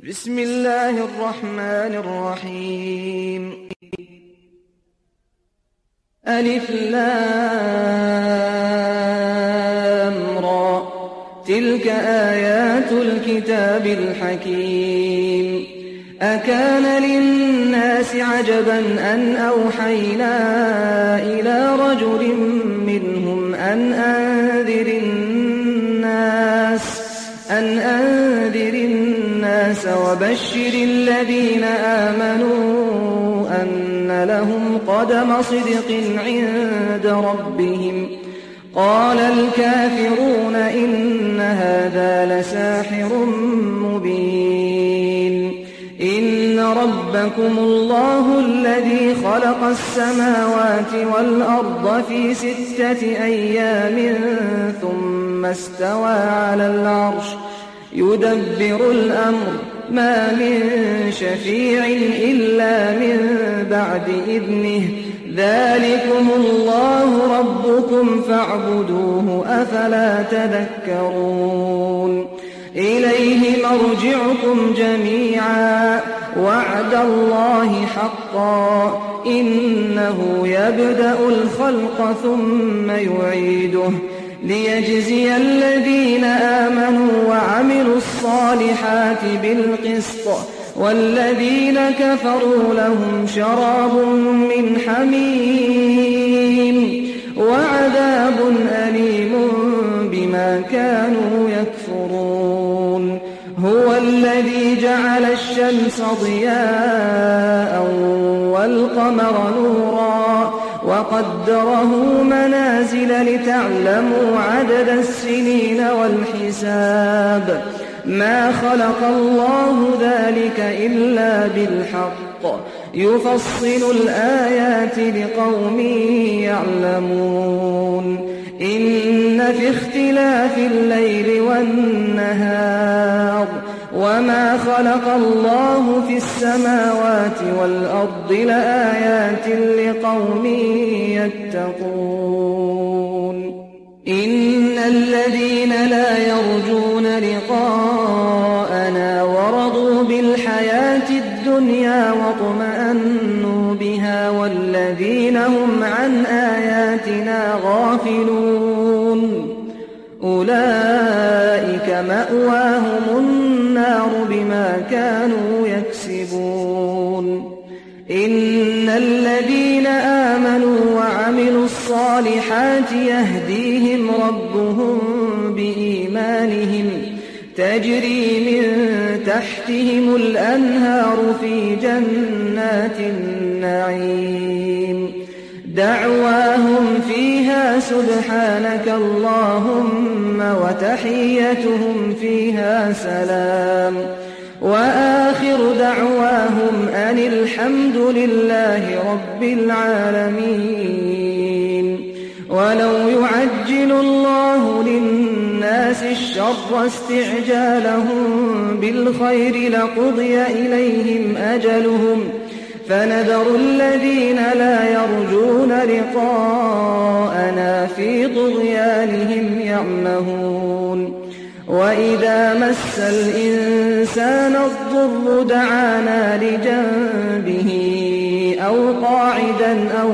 بسم الله الرحمن الرحيم ألف لام را تلك آيات الكتاب الحكيم أكان للناس عجبا أن أوحينا إلى رجل منهم أن أنذر الناس وبشر الذين آمنوا أن لهم قدم صدق عند ربهم قال الكافرون إن هذا لساحر مبين إن ربكم الله الذي خلق السماوات والأرض في 6 أيام ثم استوى على العرش يدبر الأمر ما من شفيع إلا من بعد إذنه ذلكم الله ربكم فاعبدوه أفلا تذكرون إليه مرجعكم جميعا وعد الله حقا إنه يبدأ الخلق ثم يعيده ليجزي الذين آمنوا وعملوا الصالحات بالقسط والذين كفروا لهم شراب من حميم وعذاب أليم بما كانوا يكفرون هو الذي جعل الشمس ضياء والقمر نورا وقدره منازل لتعلموا عدد السنين والحساب ما خلق الله ذلك إلا بالحق يفصل الآيات لقوم يعلمون إن في اختلاف الليل والنهار وما خلق الله في السماوات والأرض لآيات لقوم يتقون إن الذين لا يرجون لقاءنا ورضوا بالحياة الدنيا واطمأنوا بها والذين هم عن آياتنا غافلون أولئك مأواهم النار بما كانوا يكسبون إن الذين آمنوا وعملوا الصالحات يهديهم ربهم بإيمانهم تجري من تحتهم الأنهار في جنات النعيم دعواهم فيها سبحانك اللهم وتحيتهم فيها سلام وآخر دعواهم أن الحمد لله رب العالمين ولو يعجل الله للناس الشر استعجالهم بالخير لقضي إليهم أجلهم فنذر الذين لا يرجون لقاءنا في طغيانهم يعمهون وإذا مس الإنسان الضر دعانا لجنبه أو قاعدا أو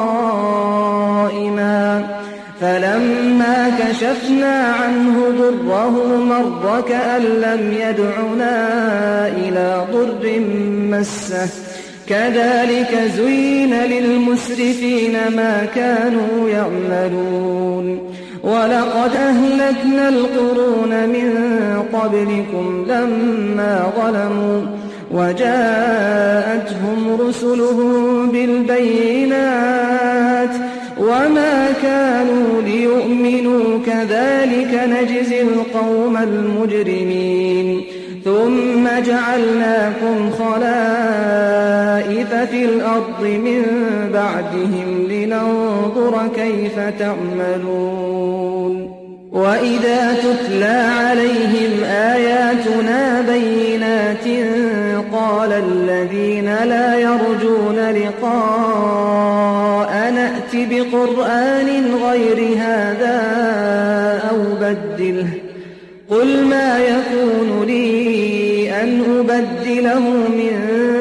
قائما فلما كشفنا عنه ضره مر كأن لم يدعنا إلى ضر مسه كذلك زين للمسرفين ما كانوا يعملون ولقد أهلكنا القرون من قبلكم لما ظلموا وجاءتهم رسلهم بالبينات وما كانوا ليؤمنوا كذلك نجزي القوم المجرمين ثم جعلناكم خلائف في الأرض من بعدهم لننظر كيف تعملون وإذا تتلى عليهم آياتنا بينات قال الذين لا يرجون لقاء نأت بقرآن غير هذا أو بدله قل ما يكون لي أن أبدله من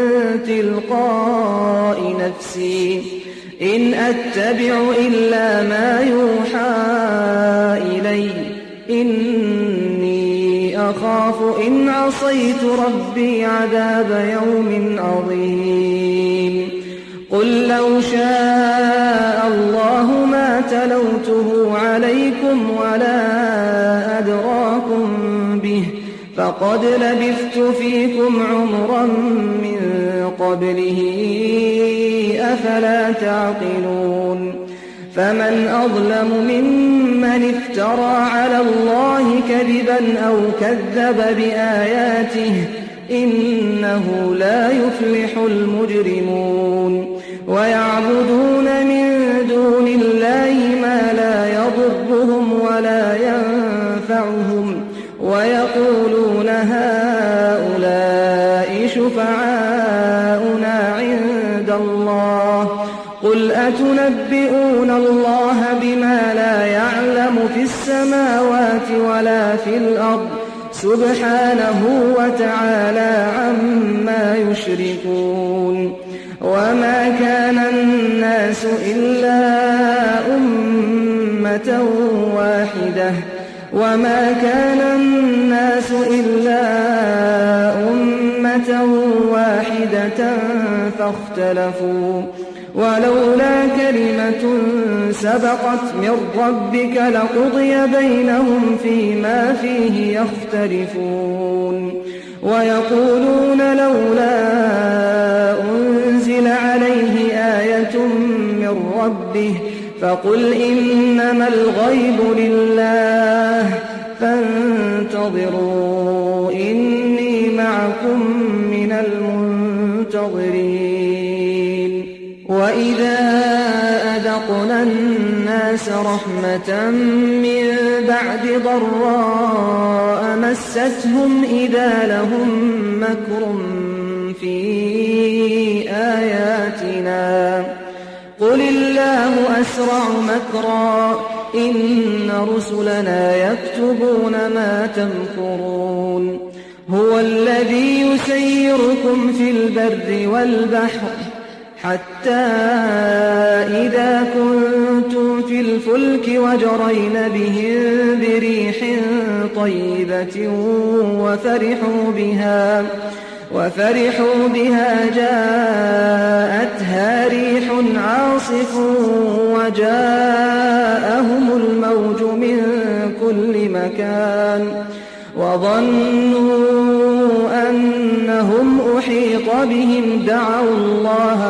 تلقاء نفسي إن أتبع إلا ما يوحى إلي إني أخاف إن عصيت ربي عذاب يوم عظيم قل لو شاء الله ما تلوته عليكم ولا أدراكم به فقد لبثت فيكم عمرا من قبله أفلا تعقلون فمن أظلم ممن افترى على الله كذبا أو كذب بآياته إنه لا يفلح المجرمون ويعبدون من دون الله ما لا يضرهم ولا ينفعهم ويقولون هؤلاء شفعاؤنا عند الله قل أتنبئون الله بما لا يعلم في السماوات ولا في الأرض سبحانه وتعالى عما يشركون وما كان الناس إلا أمة واحدة فاختلفوا ولولا كلمة سبقت من ربك لقضي بينهم فيما فيه يختلفون ويقولون لولا أنزل عليه آية من ربه فقل إنما الغيب لله فانتظروا إني معكم من المنتظرين وإذا أذقنا الناس رحمة من بعد ضراء مستهم إذا لهم مكر في آياتنا قل الله أسرع مكرا إن رسلنا يكتبون ما تمكرون هو الذي يسيركم في البر والبحر حتى إذا كنتم في الفلك وجرين بهم بريح طيبة وفرحوا بها جاءتها ريح عاصف وجاءهم الموج من كل مكان وظنوا أنهم أحيط بهم دعوا الله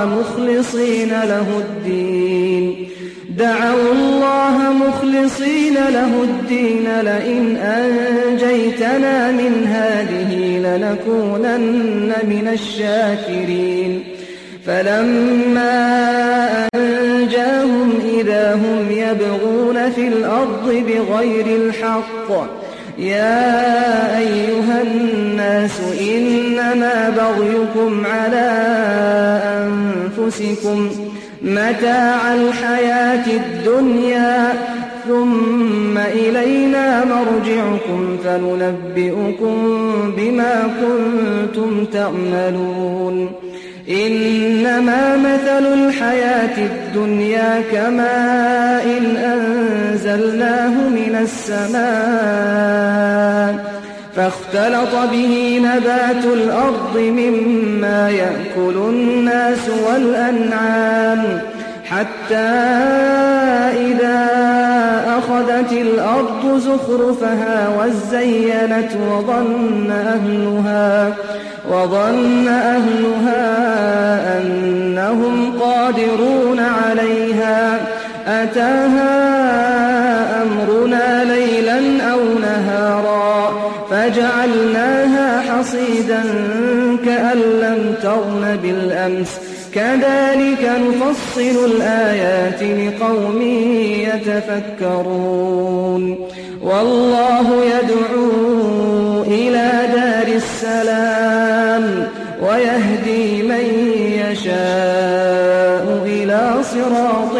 مخلصين له الدين لئن أنجيتنا من هذه لنكونن من الشاكرين فلما أنجاهم إذا هم يبغون في الأرض بغير الحق يا أيها الناس إنما بغيكم على أنفسكم متاع الحياة الدنيا ثم إلينا مرجعكم فننبئكم بما كنتم تعملون إنما مثل الحياة الدنيا كماء أنزلناه من السماء فاختلط به نبات الأرض مما يأكل الناس والأنعام حتى إذا أخذت الأرض زخرفها وزينت وظن أهلها أنهم قادرون عليها أتاها أمرنا ليلا أو نهارا فجعلناها حصيدا كأن لم تغن بالأمس كذلك نفصل الآيات لقوم يتفكرون والله يدعو إلى دار السلام ويهدي من يشاء إلى صراط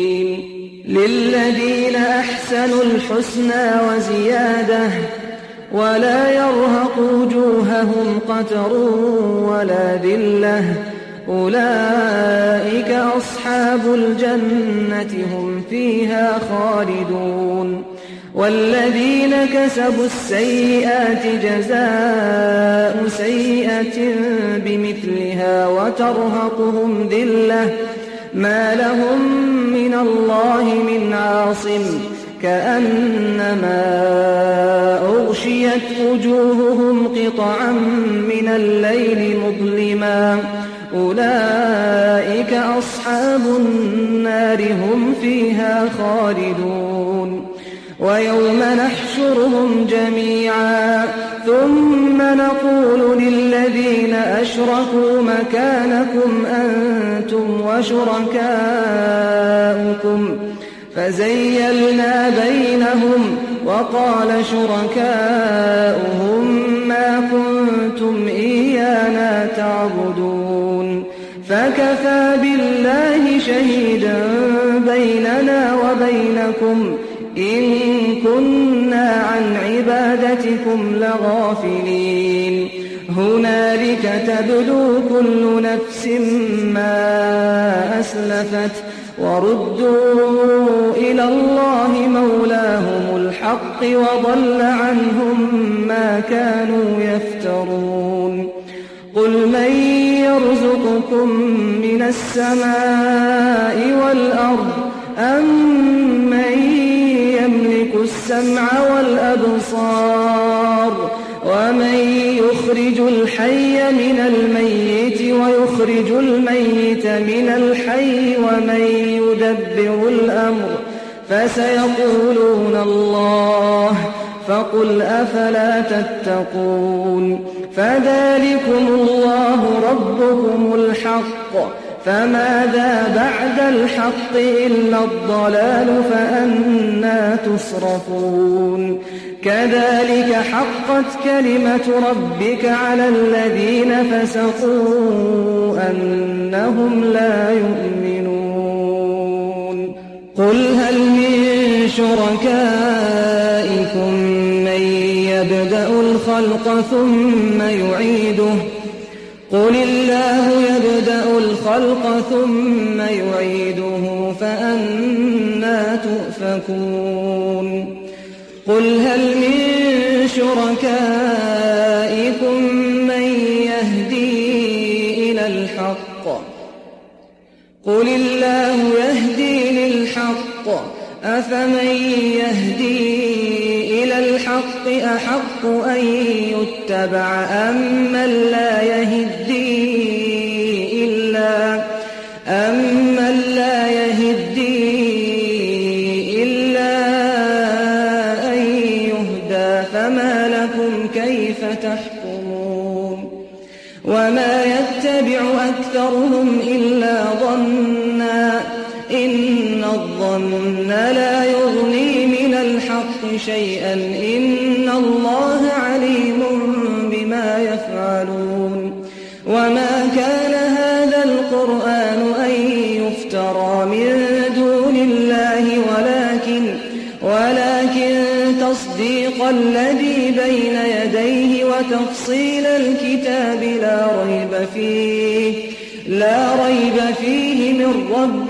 مستقيم للذين أحسنوا الحسنى وزيادة ولا يرهق وجوههم قتر ولا ذلة أولئك أصحاب الجنة هم فيها خالدون والذين كسبوا السيئات جزاء سيئة بمثلها وترهقهم ذلة ما لهم من الله من عاصم كأنما أغشيت وجوههم قطعا من الليل مظلما أولئك أصحاب النار هم فيها خالدون ويوم نحشرهم جميعا ثم نقول للذين أشركوا مكانكم أنتم وشركاؤكم فزيلنا بينهم وقال شركاؤهم ما كنتم إيانا تعبدون فكفى بالله شهيدا بيننا وبينكم إن كنا عن عبادتكم لغافلين هنالك تبلو كل نفس ما أسلفت وردوا إلى الله مولاهم الحق وضل عنهم ما كانوا يفترون قل من يرزقكم من السماء والأرض أم من يملك السمع والأبصار ومن يخرج الحي من الميت ويخرج الميت من الحي ومن يدبر الأمر فسيقولون الله فقل أفلا تتقون فذلكم الله ربكم الحق فماذا بعد الحق إلا الضلال فأنى تصرفون كذلك حقت كلمة ربك على الذين فسقوا أنهم لا يؤمنون قل هل من شركائكم من يبدأ الخلق ثم يعيده قل الله يبدأ الخلق ثم يعيده فأنى تؤفكون قل هل من شركائكم من يهدي إلى الحق قل الله يهدي للحق أفمن يهدي إلى الحق أحق أن يتبع أمن لا يهدي إلا أن يهدى فما لكم كيف تحكمون وما يتبع أكثرهم إلا ظنا إن الظن لا يغني من الحق شيئا إن الله عليم بما يفعلون وما كان هذا القرآن أن يفترى من دون الله ولكن تصديق الذي بين يديه وتفصيل الكتاب لا ريب فيه من رب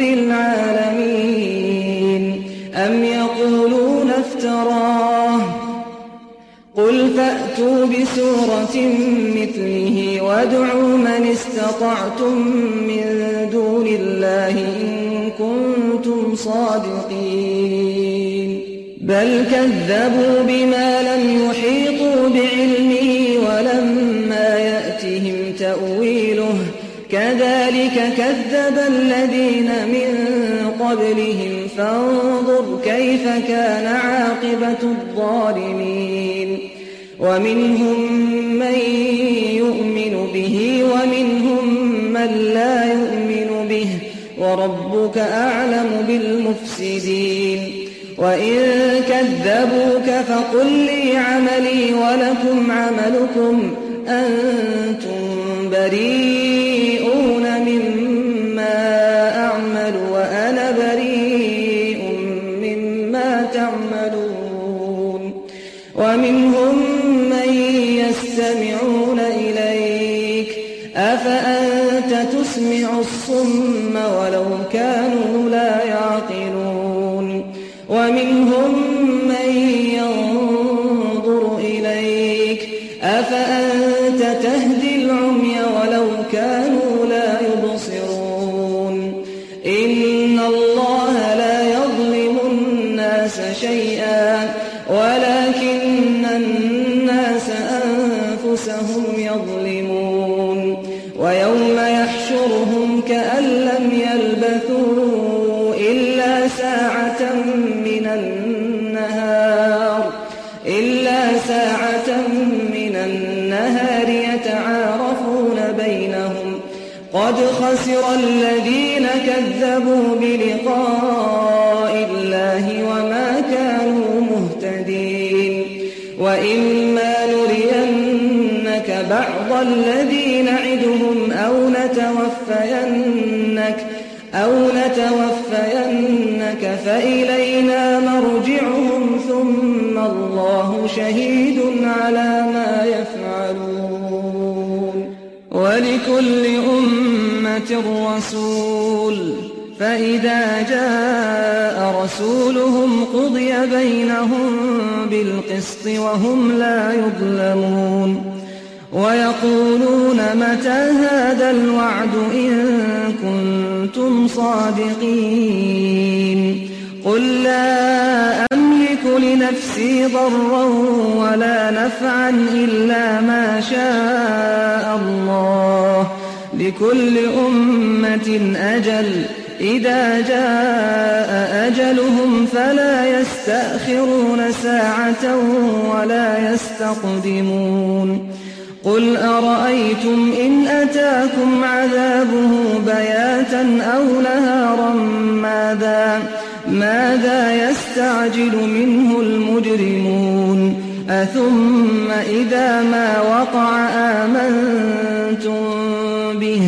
العالمين أم يقولون افتراه قل فأتوا بسورة مثله وادعوا من استطعتم من دون الله إن كنتم صادقين بل كذبوا بما لم يحيطوا بعلمه ولما يأتهم تأويله كذلك كذب الذين من قبلهم فانظر كيف كان عاقبة الظالمين ومنهم من يؤمن به ومنهم من لا يؤمن به وربك أعلم بالمفسدين وإن كذبوك فقل لي عملي ولكم عملكم أنتم بريئون مما أعمل وأنا بريء مما تعملون ومنهم يستمعون إليك أفأنت تسمع الصم ولو كانوا لا يعقلون ومنهم من ينظر إليك أفأنت تهدي العمي ولو كانوا لا يبصرون إن الله لا يظلم الناس شيئا ولكن الناس أنفسهم يظلمون ويوم يحشرهم كأن لم يلبثوا إلا ساعة من النهار يتعارفون بينهم قد خسر الذين كذبوا بلقاء الله وما كانوا مهتدين وإما نرينك بعض الذي نعدهم أو نتوفينك فإلينا مرجعهم ثم الله شهيد على ما يفعلون ولكل أمة رسول فإذا جاء رسولهم قضي بينهم بالقسط وهم لا يظلمون ويقولون متى هذا الوعد إن كنتم صادقين قل لا أملك لنفسي ضرا ولا نفعا إلا ما شاء الله لكل أمة أجل إذا جاء أجلهم فلا يستأخرون ساعة ولا يستقدمون قل أرأيتم إن أتاكم عذابه بياتا أو نهارا ماذا يستعجل منه المجرمون أثم إذا ما وقع آمنتم به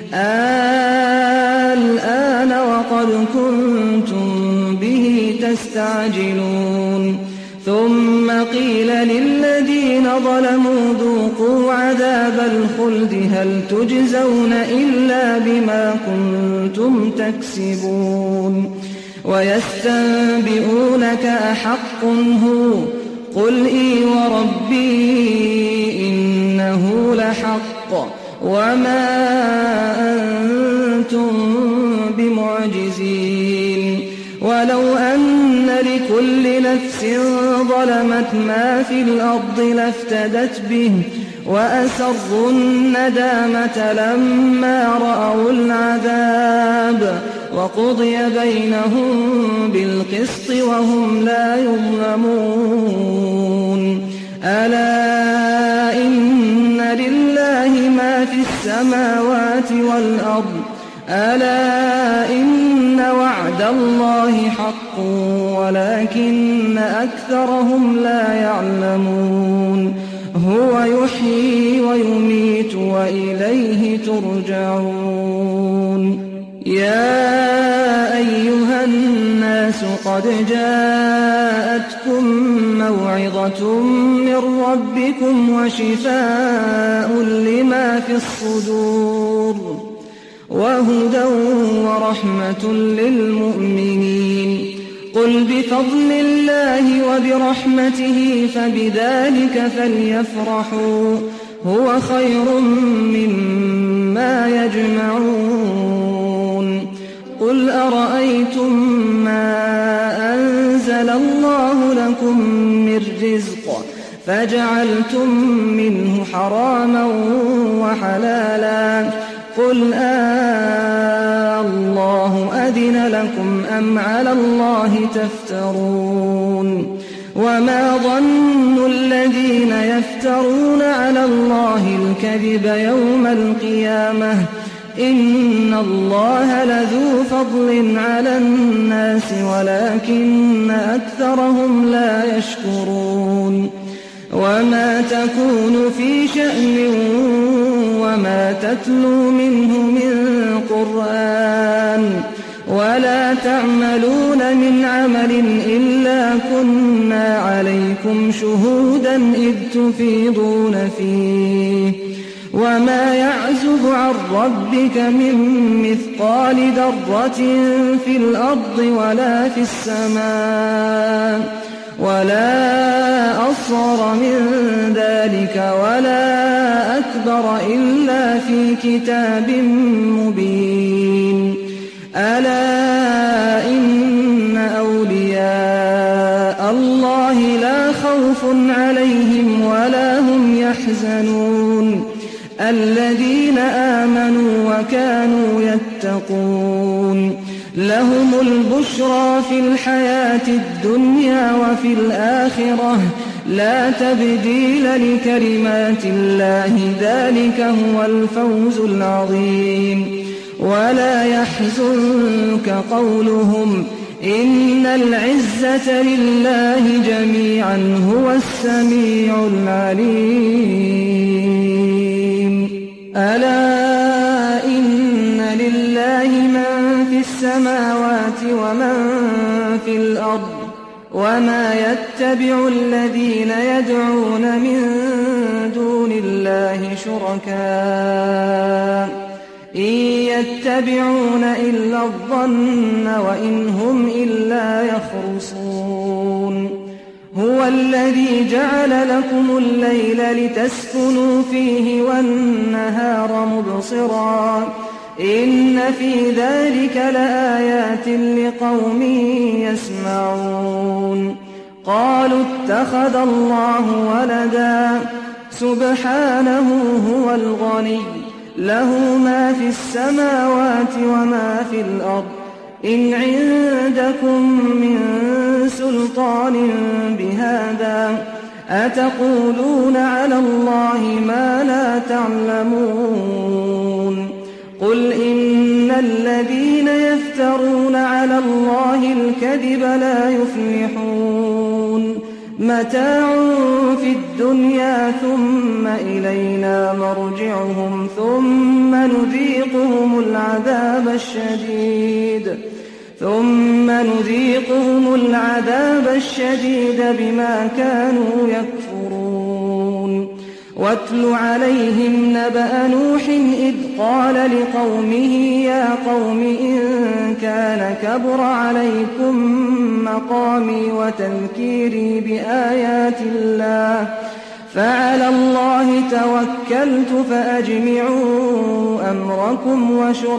الآن وقد كنتم به تستعجلون ثم قيل للذين ظلموا ذوقوا عذاب الخلد هل تجزون إلا بما كنتم تكسبون ويستنبئونك أحق هو قل إي وربي إنه لحق وما أنتم بمعجزين ولو أن لكل نفس ظلمت ما في الأرض لافتدت به وأسروا الندامة لما رأوا العذاب وقضي بينهم بالقسط وهم لا يظلمون ألا إن لله ما في السماوات والأرض ألا إن وعد الله حق ولكن أكثرهم لا يعلمون هو يحيي ويميت وإليه ترجعون يا أيها الناس قد جاءتكم موعظة من ربكم وشفاء لما في الصدور وهدى ورحمة للمؤمنين قل بفضل الله وبرحمته فبذلك فليفرحوا هو خير مما يجمعون قل أرأيتم ما أنزل الله لكم من رزق فجعلتم منه حراما وحلالا قل الله أذن لكم أم على الله تفترون وما ظن الذين يفترون على الله الكذب يوم القيامة إن الله لذو فضل على الناس ولكن أكثرهم لا يشكرون وما تكون في شأن وما تتلو منه من قرآن ولا تعملون من عمل إلا كنا عليكم شهودا إذ تفيضون فيه وما يعزب عن ربك من مثقال ذرة في الأرض ولا في السماء ولا أصغر من ذلك ولا أكبر إلا في كتاب مبين ألا إن أولياء الله لا خوف عليهم ولا هم يحزنون الذين آمنوا وكانوا يتقون لهم البشرى في الحياة الدنيا وفي الآخرة لا تبديل لكلمات الله ذلك هو الفوز العظيم ولا يحزنك قولهم إن العزة لله جميعا هو السميع العليم ألا إن لله من في السماوات ومن في الأرض وما يتبع الذين يدعون من دون الله شركاء إن يتبعون إلا الظن وإن هم إلا يخرصون هو الذي جعل لكم الليل لتسكنوا فيه والنهار مبصرا إن في ذلك لآيات لقوم يسمعون قالوا اتخذ الله ولدا سبحانه هو الغني له ما في السماوات وما في الأرض إن عندكم من سلطان بهذا أتقولون على الله ما لا تعلمون قل إن الذين يفترون على الله الكذب لا يفلحون متاع في الدنيا ثم إلينا مرجعهم ثم نذيقهم العذاب الشديد بما كانوا يكفرون واتل عليهم نبأ نوح إذ قال لقومه يا قوم إن كان كبر عليكم مقامي وتذكيري بآيات الله فعلى الله توكلت فأجمعوا أمركم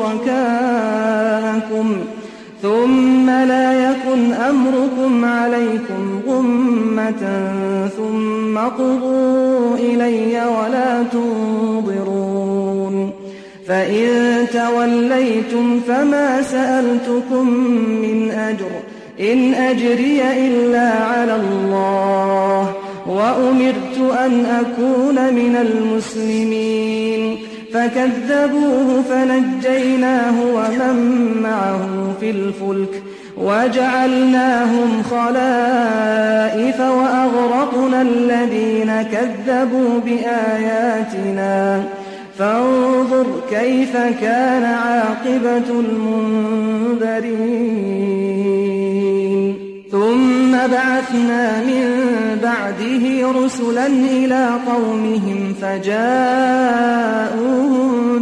وشركاءكم ثم لا يكن أمركم عليكم غمة ثم قضوا إلي ولا تنظرون فإن توليتم فما سألتكم من أجر إن أجري إلا على الله وأمرت أن أكون من المسلمين فكذبوه فنجيناه ومن معه في الفلك وجعلناهم خلائف وأغرقنا الذين كذبوا بآياتنا فانظر كيف كان عاقبة المنذرين ثم بعثنا من بعده رسلا إلى قومهم فجاءوهم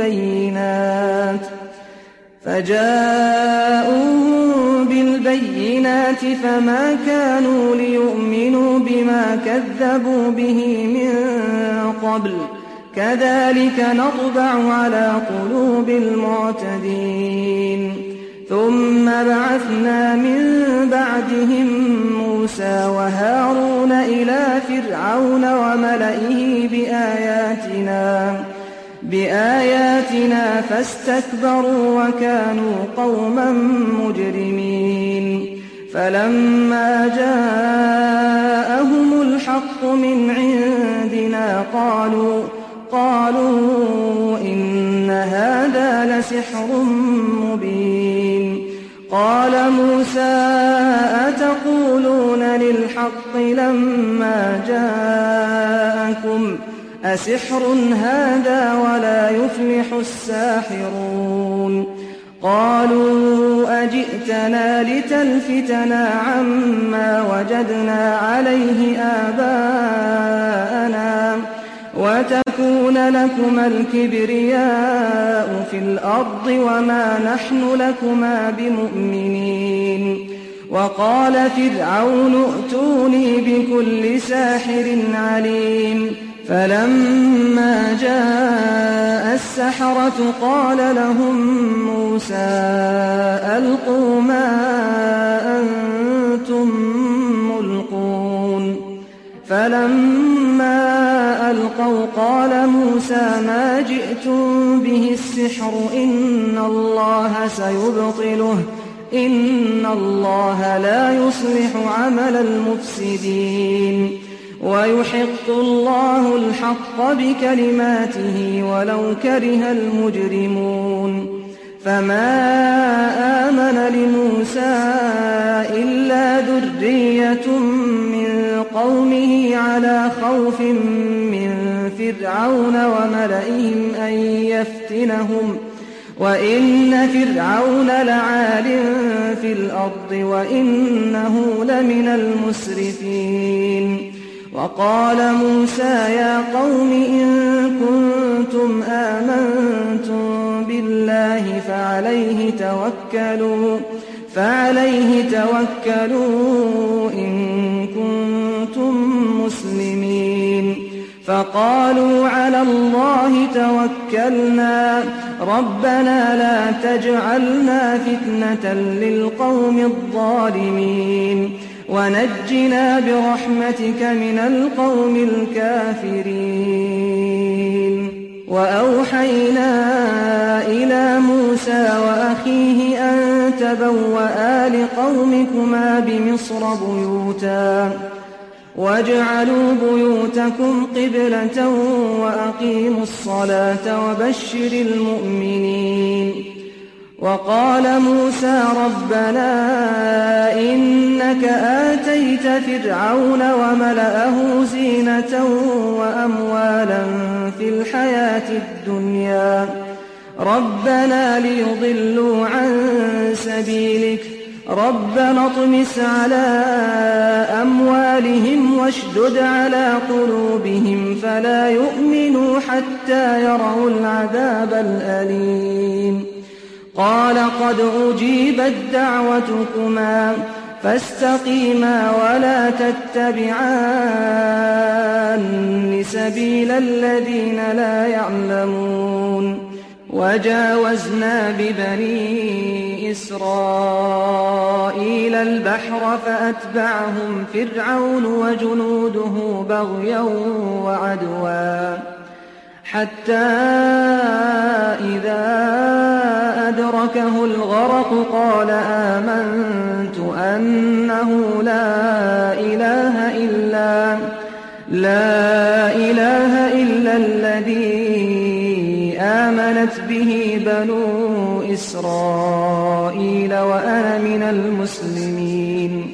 بالبينات فما كانوا ليؤمنوا بما كذبوا به من قبل كذلك نطبع على قلوب المعتدين ثم بعثنا من بعدهم موسى وهارون إلى فرعون وملئه بآياتنا فاستكبروا وكانوا قوما مجرمين فلما جاءهم الحق من عندنا قالوا إن هذا لسحر مبين قال موسى أتقولون للحق لما جاءكم أسحر هذا ولا يفلح الساحرون قالوا أجئتنا لتلفتنا عما وجدنا عليه آباءنا وتكون لكما الكبرياء في الأرض وما نحن لكما بمؤمنين وقال فرعون ائتوني بكل ساحر عليم فلما جاء السحرة قال لهم موسى ألقوا ما أنتم ملقون فلما ألقوا قال موسى ما جئتم به السحر إن الله سيبطله إن الله لا يصلح عمل المفسدين ويحق الله الحق بكلماته ولو كره المجرمون فما آمن لموسى إلا ذرية من قومه على خوف من فرعون وملئهم أن يفتنهم وإن فرعون لعال في الأرض وإنه لمن المسرفين وقال موسى يا قوم إن كنتم آمنتم بالله فعليه توكلوا إن كنتم مسلمين فقالوا على الله توكلنا ربنا لا تجعلنا فتنة للقوم الظالمين ونجنا برحمتك من القوم الكافرين وأوحينا إلى موسى وأخيه أن تبوأ لقومكما بمصر بيوتا واجعلوا بيوتكم قبلة وأقيموا الصلاة وبشر المؤمنين وقال موسى ربنا إنك آتيت فرعون وملأه زينة وأموالا في الحياة الدنيا ربنا ليضلوا عن سبيلك ربنا اطمس على أموالهم واشدد على قلوبهم فلا يؤمنوا حتى يروا العذاب الأليم قال قد أجيبت دعوتكما فاستقيما ولا تتبعان سبيل الذين لا يعلمون وجاوزنا ببني إسرائيل البحر فأتبعهم فرعون وجنوده بغيا وعدوا حتى إذا أدركه الغرق قال آمنت أنه لا إله إلا الذي آمنت به بنو إسرائيل وأنا من المسلمين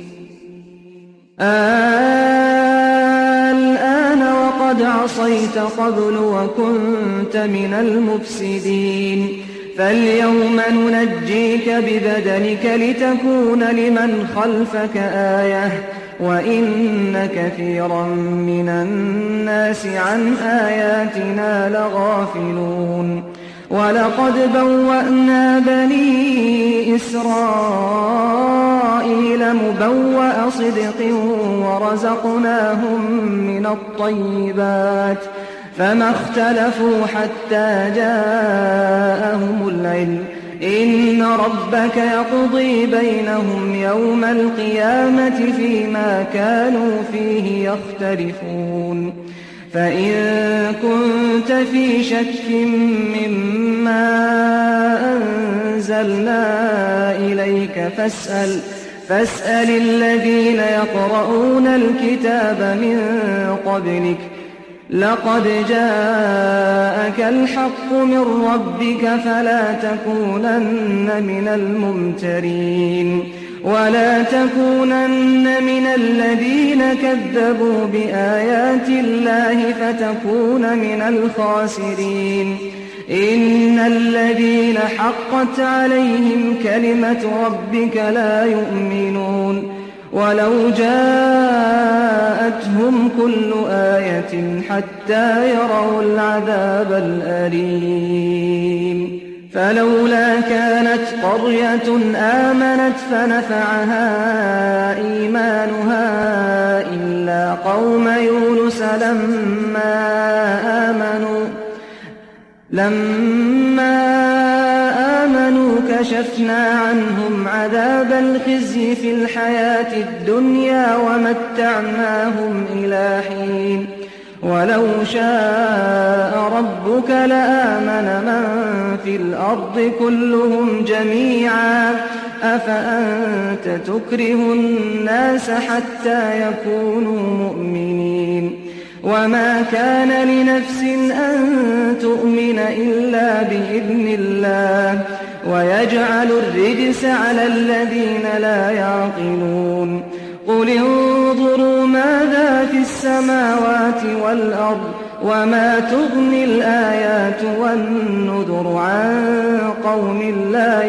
الآن وقد عصيت قبل وكنت من المفسدين فاليوم ننجيك ببدنك لتكون لمن خلفك آية وإن كثيرا من الناس عن آياتنا لغافلون ولقد بوأنا بني إسرائيل مبوأ صدق ورزقناهم من الطيبات فما اختلفوا حتى جاءهم العلم إن ربك يقضي بينهم يوم القيامة فيما كانوا فيه يختلفون فإن كنت في شك مما أنزلنا إليك فاسأل الذين يقرؤون الكتاب من قبلك لقد جاءك الحق من ربك فلا تكونن من الممترين ولا تكونن من الذين كذبوا بآيات الله فتكون من الخاسرين إن الذين حقت عليهم كلمة ربك لا يؤمنون ولو جاءتهم كل آية حتى يروا العذاب الأليم فلولا كانت قرية آمنت فنفعها إيمانها إلا قوم يونس لما آمنوا كشفنا عنهم عذاب الخزي في الحياة الدنيا ومتعناهم إلى حين ولو شاء ربك لآمن من في الأرض كلهم جميعا أفأنت تكره الناس حتى يكونوا مؤمنين وما كان لنفس أن تؤمن إلا بإذن الله ويجعل الرجس على الذين لا يعقلون قل انظروا ماذا في السماوات والأرض وما تغني الآيات والنذر عن قوم لا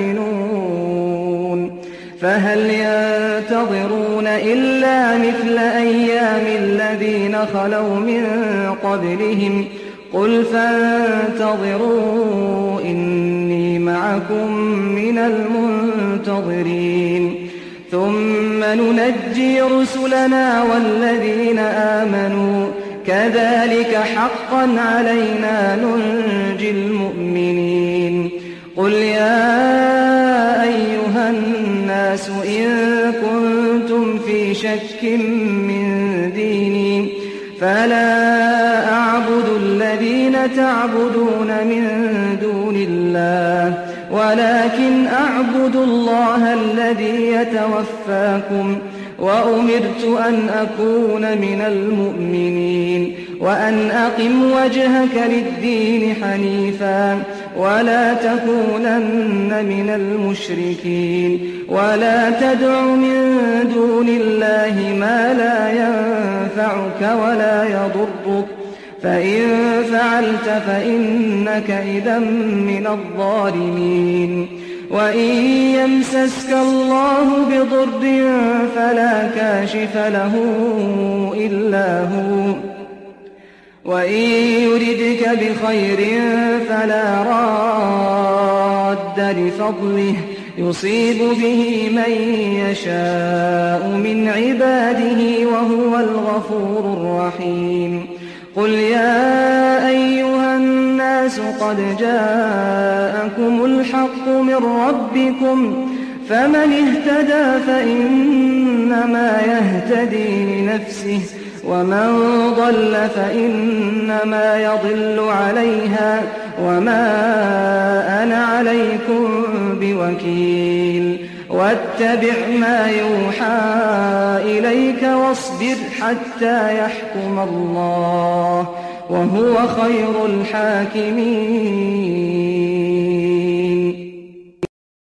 يؤمنون فهل ينتظرون إلا مثل أيام الذين خلوا من قبلهم قل فانتظروا إني معكم من المنتظرين ثم ننجي رسلنا والذين آمنوا كذلك حقا علينا ننجي المؤمنين قل يا أيها الناس إن كنتم في شك من ديني فلا أعبد الذين تعبدون من دون الله ولكن أعبد الله الذي يتوفاكم وأمرت أن أكون من المؤمنين وأن أقم وجهك للدين حنيفا ولا تكونن من المشركين ولا تدع من دون الله ما لا ينفعك ولا يضرك فإن فعلت فإنك إذا من الظالمين وإن يمسسك الله بضر فلا كاشف له إلا هو وإن يردك بخير فلا راد لفضله يصيب به من يشاء من عباده وهو الغفور الرحيم قل يا أيها الناس قد جاءكم الحق من ربكم فمن اهتدى فإنما يهتدي لنفسه ومن ضل فإنما يضل عليها وما أنا عليكم بوكيل واتبع ما يوحى إليك واصبر حتى يحكم الله وهو خير الحاكمين